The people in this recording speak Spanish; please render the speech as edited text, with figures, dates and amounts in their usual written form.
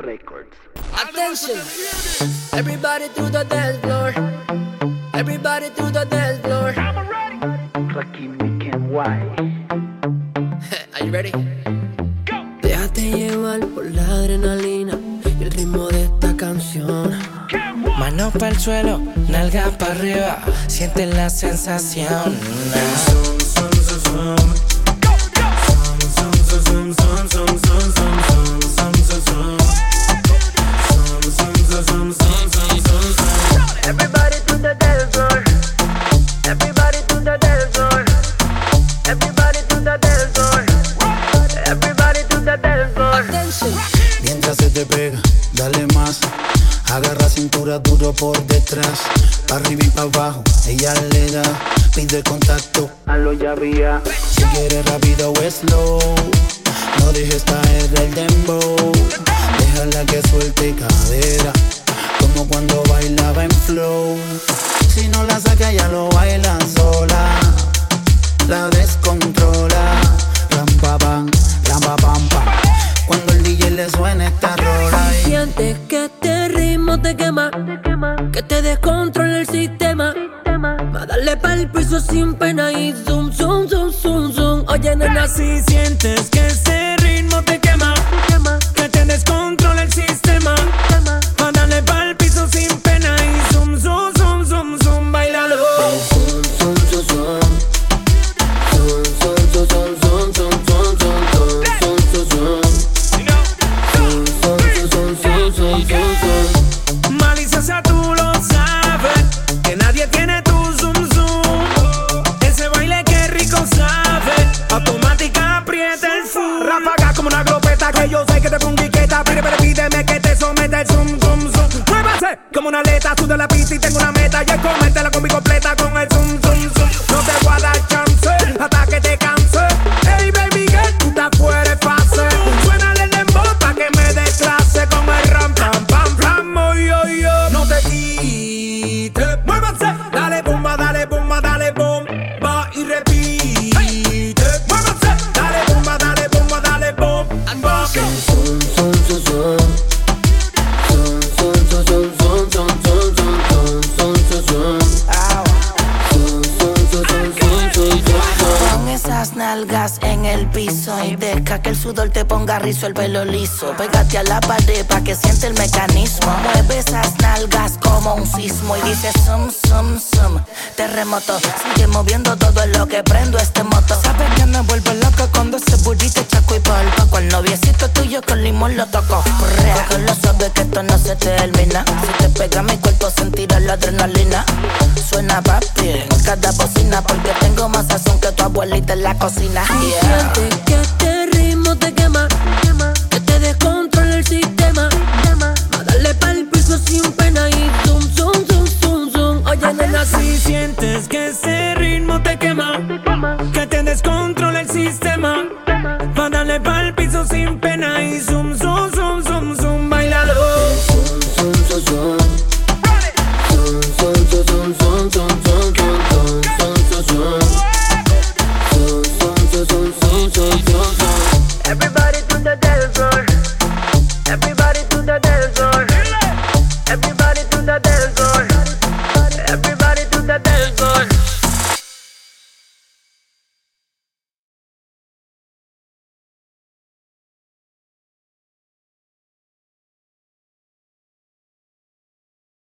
Records. Attention, everybody to the dance floor. Everybody to the dance floor. Rakim Kenway. Are you ready? Déjate llevar por la adrenalina y el ritmo de esta canción. Manos para el suelo, nalgas para arriba, siente la sensación. Everybody to the dance floor. Everybody to the dance floor. Everybody to the dance floor. Everybody to the dance floor. Attention. Mientras se te pega, dale más. Agarra cintura duro por detrás, pa' arriba y pa' abajo, ella le da. Pide contacto, Hazlo ya vía. si quieres rápido o slow. No dejes caer el dembow. Déjala que suelte cadera, como cuando bailaba en flow. Si no la saca ya lo baila sola, la descontrola. Ram pa pam, pam. Cuando el DJ le suena esta rola y Sientes que este ritmo te quema, que te descontrola el sistema. Va a darle pa'l piso sin pena y zoom, zoom, zoom, zoom, zoom. Oye, nena, Si sientes que ese ritmo te quema, que te descontrola el sistema, va a darle pa'l piso sin pena y zoom, zoom, zoom, zoom, zoom, bailalo. zoom, zoom, zoom, zoom. Zoom, zoom, zoom, zoom, zoom, zoom, zoom, zoom, zoom, zoom, zoom. Zoom, zoom, zoom, zoom, zoom, zoom, zoom. Maliciosa, tú lo sabes, que nadie tiene tu zoom, zoom. Ese baile que rico sabe, automática aprieta el zoom. Ráfaga como una glopeta, que yo sé que te pongo quieta. Pero pídeme que te someta el zoom, zoom, zoom. Muévase como una aleta, sudo la pista y tengo una meta. Y es comértela con mi completa con el zoom, zoom, zoom. No te voy a dar chance, hasta que te canse. Hey baby girl, tú estás fuera de fase. Suénale el dembow pa' que me des clase con el ram, pam, pam, pam, oh, yo, yo. No te quites, muévase. Dale bomba y repite. Muévase, dale bomba, dale bomba. Zoom, zoom, zoom, zoom. Zoom, zoom, zoom, zoom, zoom, zoom, zoom, zoom, zoom, zoom, zoom. Zoom, zoom, zoom, zoom, zoom, zoom, zoom. Con esas nalgas en el piso y deja que el sudor te ponga rizo, el pelo liso. Pégate a la pared pa' que siente el mecanismo. Mueve esas nalgas como un sismo y dice sum, sum, sum. Terremoto, sigue moviendo todo en lo que prendo este moto. Sabes que me vuelvo loca cuando ese burrito chaco y polvo. Con el noviecito tuyo con limón lo toco. Cógelo suave que esto no se termina. Si te pega mi cuerpo sentirás la adrenalina. Suena papi en cada bocina porque tengo más sazón que tu abuelita en la cocina. Sientes que este ritmo te quema,